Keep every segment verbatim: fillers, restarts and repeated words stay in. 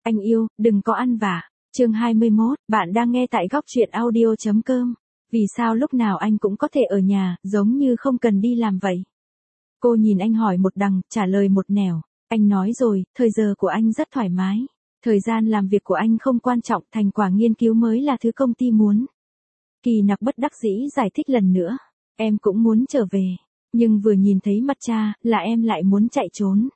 Anh yêu, đừng có ăn vạ. Chương hai mươi mốt, bạn đang nghe tại góc truyện audio chấm com. Vì sao lúc nào anh cũng có thể ở nhà, giống như không cần đi làm vậy? Cô nhìn anh hỏi một đằng, trả lời một nẻo. Anh nói rồi, thời giờ của anh rất thoải mái. Thời gian làm việc của anh không quan trọng, thành quả nghiên cứu mới là thứ công ty muốn. Kỳ Nặc bất đắc dĩ giải thích lần nữa. Em cũng muốn trở về. Nhưng vừa nhìn thấy mặt cha, là em lại muốn chạy trốn.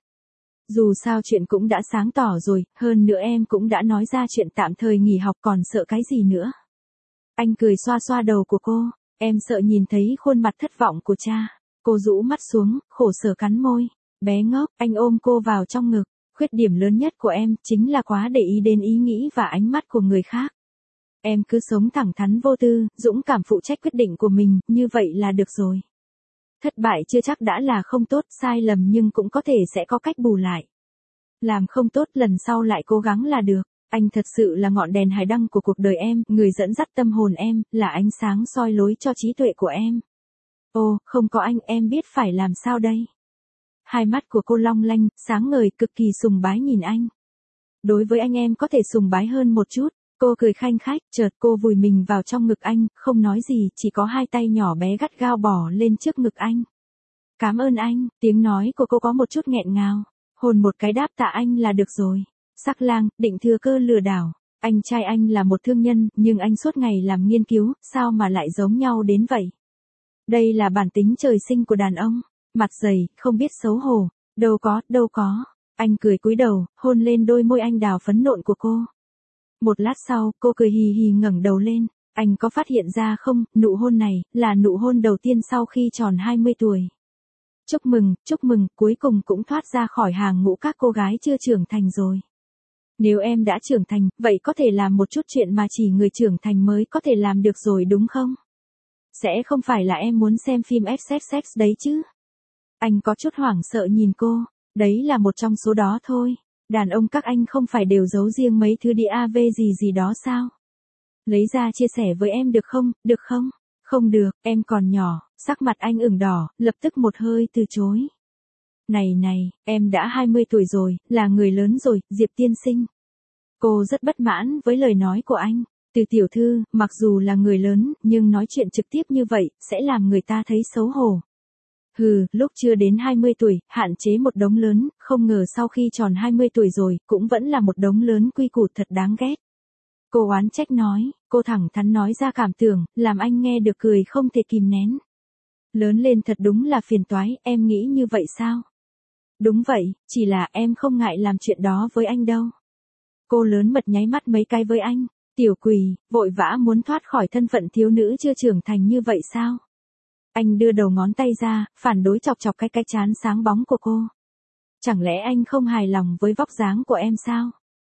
Dù sao chuyện cũng đã sáng tỏ rồi, hơn nữa em cũng đã nói ra chuyện tạm thời nghỉ học còn sợ cái gì nữa. Anh cười xoa xoa đầu của cô, em sợ nhìn thấy khuôn mặt thất vọng của cha. Cô rũ mắt xuống, khổ sở cắn môi. Bé ngốc, anh ôm cô vào trong ngực. Khuyết điểm lớn nhất của em chính là quá để ý đến ý nghĩ và ánh mắt của người khác. Em cứ sống thẳng thắn vô tư, dũng cảm phụ trách quyết định của mình, như vậy là được rồi. Thất bại chưa chắc đã là không tốt, sai lầm nhưng cũng có thể sẽ có cách bù lại. Làm không tốt lần sau lại cố gắng là được. Anh thật sự là ngọn đèn hải đăng của cuộc đời em, người dẫn dắt tâm hồn em, là ánh sáng soi lối cho trí tuệ của em. Ô, không có anh em biết phải làm sao đây? Hai mắt của cô long lanh, sáng ngời, cực kỳ sùng bái nhìn anh. Đối với anh em có thể sùng bái hơn một chút. Cô cười khanh khách, chợt cô vùi mình vào trong ngực anh, không nói gì, chỉ có hai tay nhỏ bé gắt gao bỏ lên trước ngực anh. Cảm ơn anh, tiếng nói của cô có một chút nghẹn ngào. Hôn một cái đáp tạ anh là được rồi. Sắc lang, định thừa cơ lừa đảo. Anh trai anh là một thương nhân, nhưng anh suốt ngày làm nghiên cứu, sao mà lại giống nhau đến vậy? Đây là bản tính trời sinh của đàn ông. Mặt dày, không biết xấu hổ. Đâu có, đâu có. Anh cười cúi đầu, hôn lên đôi môi anh đào phấn nộn của cô. Một lát sau, cô cười hì hì ngẩng đầu lên. Anh có phát hiện ra không, nụ hôn này, là nụ hôn đầu tiên sau khi tròn hai mươi tuổi. Chúc mừng, chúc mừng, cuối cùng cũng thoát ra khỏi hàng ngũ các cô gái chưa trưởng thành rồi. Nếu em đã trưởng thành, vậy có thể làm một chút chuyện mà chỉ người trưởng thành mới có thể làm được rồi đúng không? Sẽ không phải là em muốn xem phim ép ét ét đấy chứ? Anh có chút hoảng sợ nhìn cô, đấy là một trong số đó thôi. Đàn ông các anh không phải đều giấu riêng mấy thứ đi a vê gì gì đó sao? Lấy ra chia sẻ với em được không, được không? Không được, em còn nhỏ. Sắc mặt anh ửng đỏ, lập tức một hơi từ chối. Này này, em đã hai mươi tuổi rồi, là người lớn rồi, Diệp tiên sinh. Cô rất bất mãn với lời nói của anh. Từ tiểu thư, mặc dù là người lớn, nhưng nói chuyện trực tiếp như vậy, sẽ làm người ta thấy xấu hổ. Hừ, lúc chưa đến hai mươi tuổi, hạn chế một đống lớn, không ngờ sau khi tròn hai mươi tuổi rồi, cũng vẫn là một đống lớn quy củ thật đáng ghét. Cô oán trách nói, cô thẳng thắn nói ra cảm tưởng, làm anh nghe được cười không thể kìm nén. Lớn lên thật đúng là phiền toái, em nghĩ như vậy sao? Đúng vậy, chỉ là em không ngại làm chuyện đó với anh đâu. Cô lớn mật nháy mắt mấy cái với anh, tiểu quỷ, vội vã muốn thoát khỏi thân phận thiếu nữ chưa trưởng thành như vậy sao? Anh đưa đầu ngón tay ra, phản đối chọc chọc cái cái trán sáng bóng của cô. Chẳng lẽ anh không hài lòng với vóc dáng của em sao?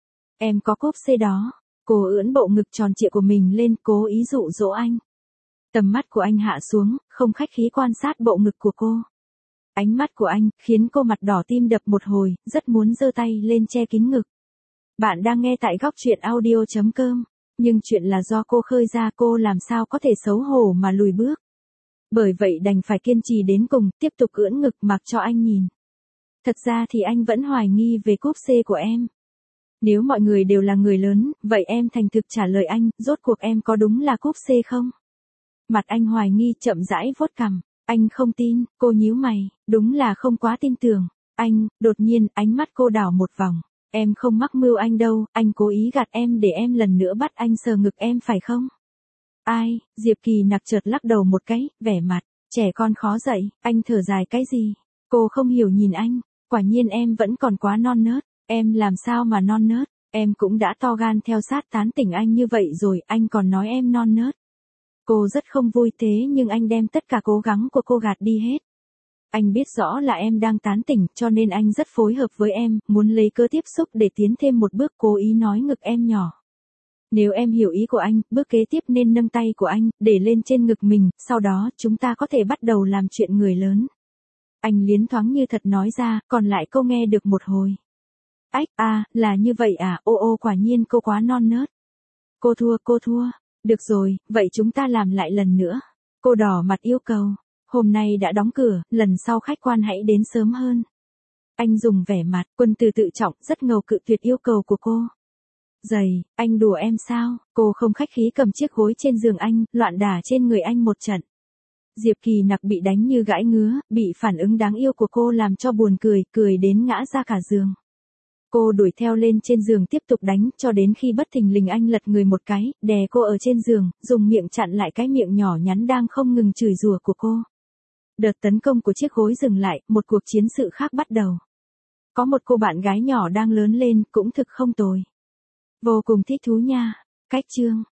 Em có cốp xê đó. Cô ưỡn bộ ngực tròn trịa của mình lên, cố ý dụ dỗ anh. Tầm mắt của anh hạ xuống, không khách khí quan sát bộ ngực của cô. Ánh mắt của anh, khiến cô mặt đỏ tim đập một hồi, rất muốn giơ tay lên che kín ngực. Bạn đang nghe tại góc truyện audio chấm com. Nhưng chuyện là do cô khơi ra, cô làm sao có thể xấu hổ mà lùi bước. Bởi vậy đành phải kiên trì đến cùng, tiếp tục ưỡn ngực mặc cho anh nhìn. Thật ra thì anh vẫn hoài nghi về cúp C của em. Nếu mọi người đều là người lớn, vậy em thành thực trả lời anh, rốt cuộc em có đúng là cúp C không? Mặt anh hoài nghi chậm rãi vuốt cằm. Anh không tin, cô nhíu mày, đúng là không quá tin tưởng. Anh, đột nhiên, ánh mắt cô đảo một vòng. Em không mắc mưu anh đâu, anh cố ý gạt em để em lần nữa bắt anh sờ ngực em phải không? Ai, Diệp Kỳ Nặc chợt lắc đầu một cái, vẻ mặt, trẻ con khó dạy, anh thở dài cái gì? Cô không hiểu nhìn anh, quả nhiên em vẫn còn quá non nớt, em làm sao mà non nớt, em cũng đã to gan theo sát tán tỉnh anh như vậy rồi, anh còn nói em non nớt. Cô rất không vui thế nhưng anh đem tất cả cố gắng của cô gạt đi hết. Anh biết rõ là em đang tán tỉnh cho nên anh rất phối hợp với em, muốn lấy cơ tiếp xúc để tiến thêm một bước, cố ý nói ngực em nhỏ. Nếu em hiểu ý của anh, bước kế tiếp nên nâng tay của anh, để lên trên ngực mình, sau đó chúng ta có thể bắt đầu làm chuyện người lớn. Anh liến thoáng như thật nói ra, còn lại cô nghe được một hồi. Ách, à, là như vậy à, ô ô quả nhiên cô quá non nớt. Cô thua, cô thua. Được rồi, vậy chúng ta làm lại lần nữa. Cô đỏ mặt yêu cầu. Hôm nay đã đóng cửa, lần sau khách quan hãy đến sớm hơn. Anh dùng vẻ mặt, quân từ tự trọng, rất ngầu cự tuyệt yêu cầu của cô. Giời, anh đùa em sao? Cô không khách khí cầm chiếc gối trên giường anh, loạn đả trên người anh một trận. Diệp Kỳ Nặc bị đánh như gãi ngứa, bị phản ứng đáng yêu của cô làm cho buồn cười, cười đến ngã ra cả giường. Cô đuổi theo lên trên giường tiếp tục đánh, cho đến khi bất thình lình anh lật người một cái, đè cô ở trên giường, dùng miệng chặn lại cái miệng nhỏ nhắn đang không ngừng chửi rủa của cô. Đợt tấn công của chiếc gối dừng lại, một cuộc chiến sự khác bắt đầu. Có một cô bạn gái nhỏ đang lớn lên, cũng thực không tồi. Vô cùng thích thú nha. Cách chương